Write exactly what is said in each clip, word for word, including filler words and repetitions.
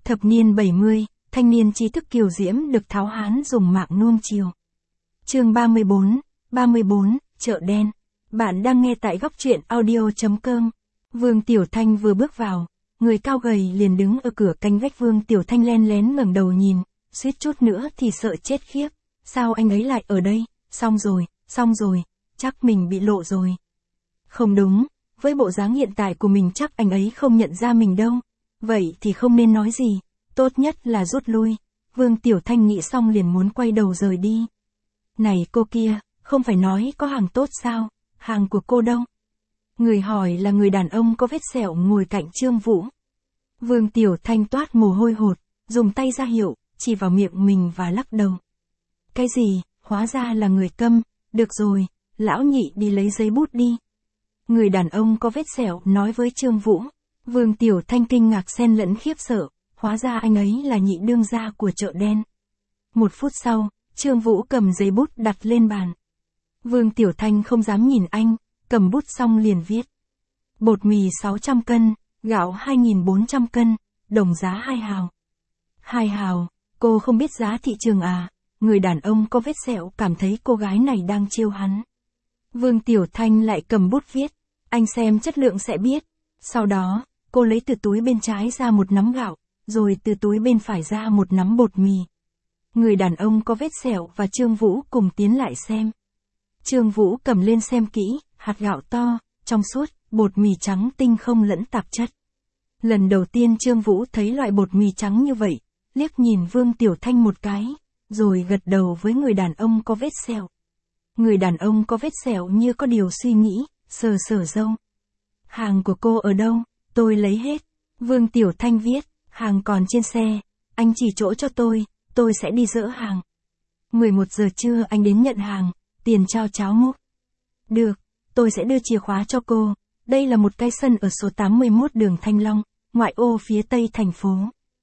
Thập niên bảy mươi, thanh niên trí thức kiều diễm được tháo hán dùng mạng nuông chiều. Chương ba mươi bốn, ba mươi bốn, chợ đen. Bạn đang nghe tại góc truyện audio chấm com. Vương Tiểu Thanh vừa bước vào, người cao gầy liền đứng ở cửa canh vách. Vương Tiểu Thanh len lén ngẩng đầu nhìn, suýt chút nữa thì sợ chết khiếp. Sao anh ấy lại ở đây? Xong rồi, xong rồi, chắc mình bị lộ rồi. Không đúng, với bộ dáng hiện tại của mình chắc anh ấy không nhận ra mình đâu. Vậy thì không nên nói gì, tốt nhất là rút lui. Vương Tiểu Thanh nghĩ xong liền muốn quay đầu rời đi. Này cô kia, không phải nói có hàng tốt sao, hàng của cô đâu? Người hỏi là người đàn ông có vết sẹo ngồi cạnh Trương Vũ. Vương Tiểu Thanh toát mồ hôi hột, dùng tay ra hiệu, chỉ vào miệng mình và lắc đầu. Cái gì, hóa ra là người câm, được rồi, lão nhị đi lấy giấy bút đi. Người đàn ông có vết sẹo nói với Trương Vũ. Vương Tiểu Thanh kinh ngạc xen lẫn khiếp sợ, hóa ra anh ấy là nhị đương gia của chợ đen. Một phút sau, Trương Vũ cầm giấy bút đặt lên bàn. Vương Tiểu Thanh không dám nhìn anh, cầm bút xong liền viết. Bột mì sáu trăm cân, gạo hai nghìn bốn trăm cân, đồng giá hai hào. Hai hào, cô không biết giá thị trường à? Người đàn ông có vết sẹo cảm thấy cô gái này đang trêu hắn. Vương Tiểu Thanh lại cầm bút viết, anh xem chất lượng sẽ biết. Sau đó, cô lấy từ túi bên trái ra một nắm gạo, rồi từ túi bên phải ra một nắm bột mì. Người đàn ông có vết sẹo và Trương Vũ cùng tiến lại xem. Trương Vũ cầm lên xem kỹ, hạt gạo to, trong suốt, bột mì trắng tinh không lẫn tạp chất. Lần đầu tiên Trương Vũ thấy loại bột mì trắng như vậy, liếc nhìn Vương Tiểu Thanh một cái, rồi gật đầu với người đàn ông có vết sẹo. Người đàn ông có vết sẹo như có điều suy nghĩ, sờ sờ râu. Hàng của cô ở đâu? Tôi lấy hết. Vương Tiểu Thanh viết, hàng còn trên xe, anh chỉ chỗ cho tôi, tôi sẽ đi dỡ hàng. mười một giờ trưa anh đến nhận hàng, tiền trao cháo múc. Được, tôi sẽ đưa chìa khóa cho cô, đây là một cái sân ở số tám mươi mốt đường Thanh Long, ngoại ô phía tây thành phố.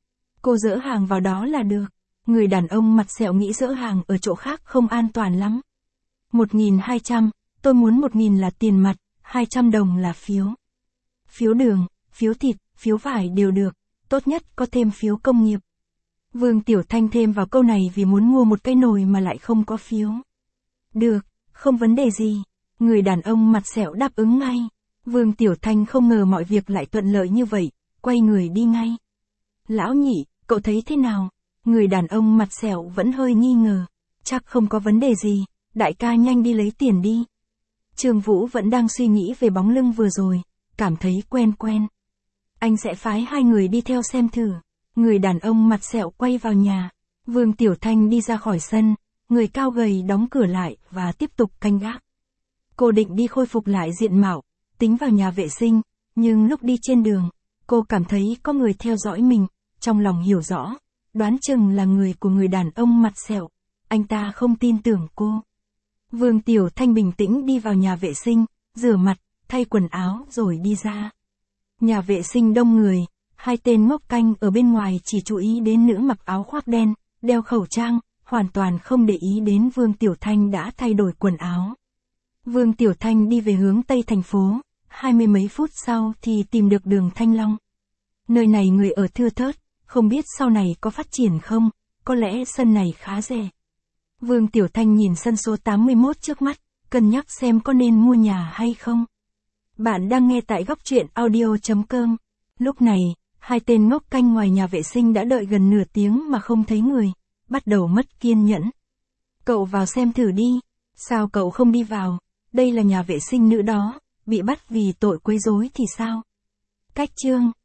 Cô dỡ hàng vào đó là được. Người đàn ông mặt sẹo nghĩ dỡ hàng ở chỗ khác không an toàn lắm. một nghìn hai trăm, tôi muốn một nghìn là tiền mặt, hai trăm đồng là phiếu. Phiếu đường, phiếu thịt, phiếu vải đều được, tốt nhất có thêm phiếu công nghiệp. Vương Tiểu Thanh thêm vào câu này vì muốn mua một cái nồi mà lại không có phiếu. Được, không vấn đề gì. Người đàn ông mặt sẹo đáp ứng ngay. Vương Tiểu Thanh không ngờ mọi việc lại thuận lợi như vậy, quay người đi ngay. Lão nhị, cậu thấy thế nào? Người đàn ông mặt sẹo vẫn hơi nghi ngờ. Chắc không có vấn đề gì, đại ca nhanh đi lấy tiền đi. Trương Vũ vẫn đang suy nghĩ về bóng lưng vừa rồi, cảm thấy quen quen. Anh sẽ phái hai người đi theo xem thử. Người đàn ông mặt sẹo quay vào nhà. Vương Tiểu Thanh đi ra khỏi sân, người cao gầy đóng cửa lại và tiếp tục canh gác. Cô định đi khôi phục lại diện mạo, tính vào nhà vệ sinh, nhưng lúc đi trên đường, cô cảm thấy có người theo dõi mình, trong lòng hiểu rõ, đoán chừng là người của người đàn ông mặt sẹo. Anh ta không tin tưởng cô. Vương Tiểu Thanh bình tĩnh đi vào nhà vệ sinh, rửa mặt, thay quần áo rồi đi ra. Nhà vệ sinh đông người, hai tên ngốc canh ở bên ngoài chỉ chú ý đến nữ mặc áo khoác đen, đeo khẩu trang, hoàn toàn không để ý đến Vương Tiểu Thanh đã thay đổi quần áo. Vương Tiểu Thanh đi về hướng tây thành phố, hai mươi mấy phút sau thì tìm được đường Thanh Long. Nơi này người ở thưa thớt, không biết sau này có phát triển không, có lẽ sân này khá rẻ. Vương Tiểu Thanh nhìn sân số tám mươi mốt trước mắt, cân nhắc xem có nên mua nhà hay không. Bạn đang nghe tại góc truyện audio chấm com. Lúc này, hai tên ngốc canh ngoài nhà vệ sinh đã đợi gần nửa tiếng mà không thấy người, bắt đầu mất kiên nhẫn. Cậu vào xem thử đi, sao cậu không đi vào, đây là nhà vệ sinh nữ đó, bị bắt vì tội quấy rối thì sao? Cách chương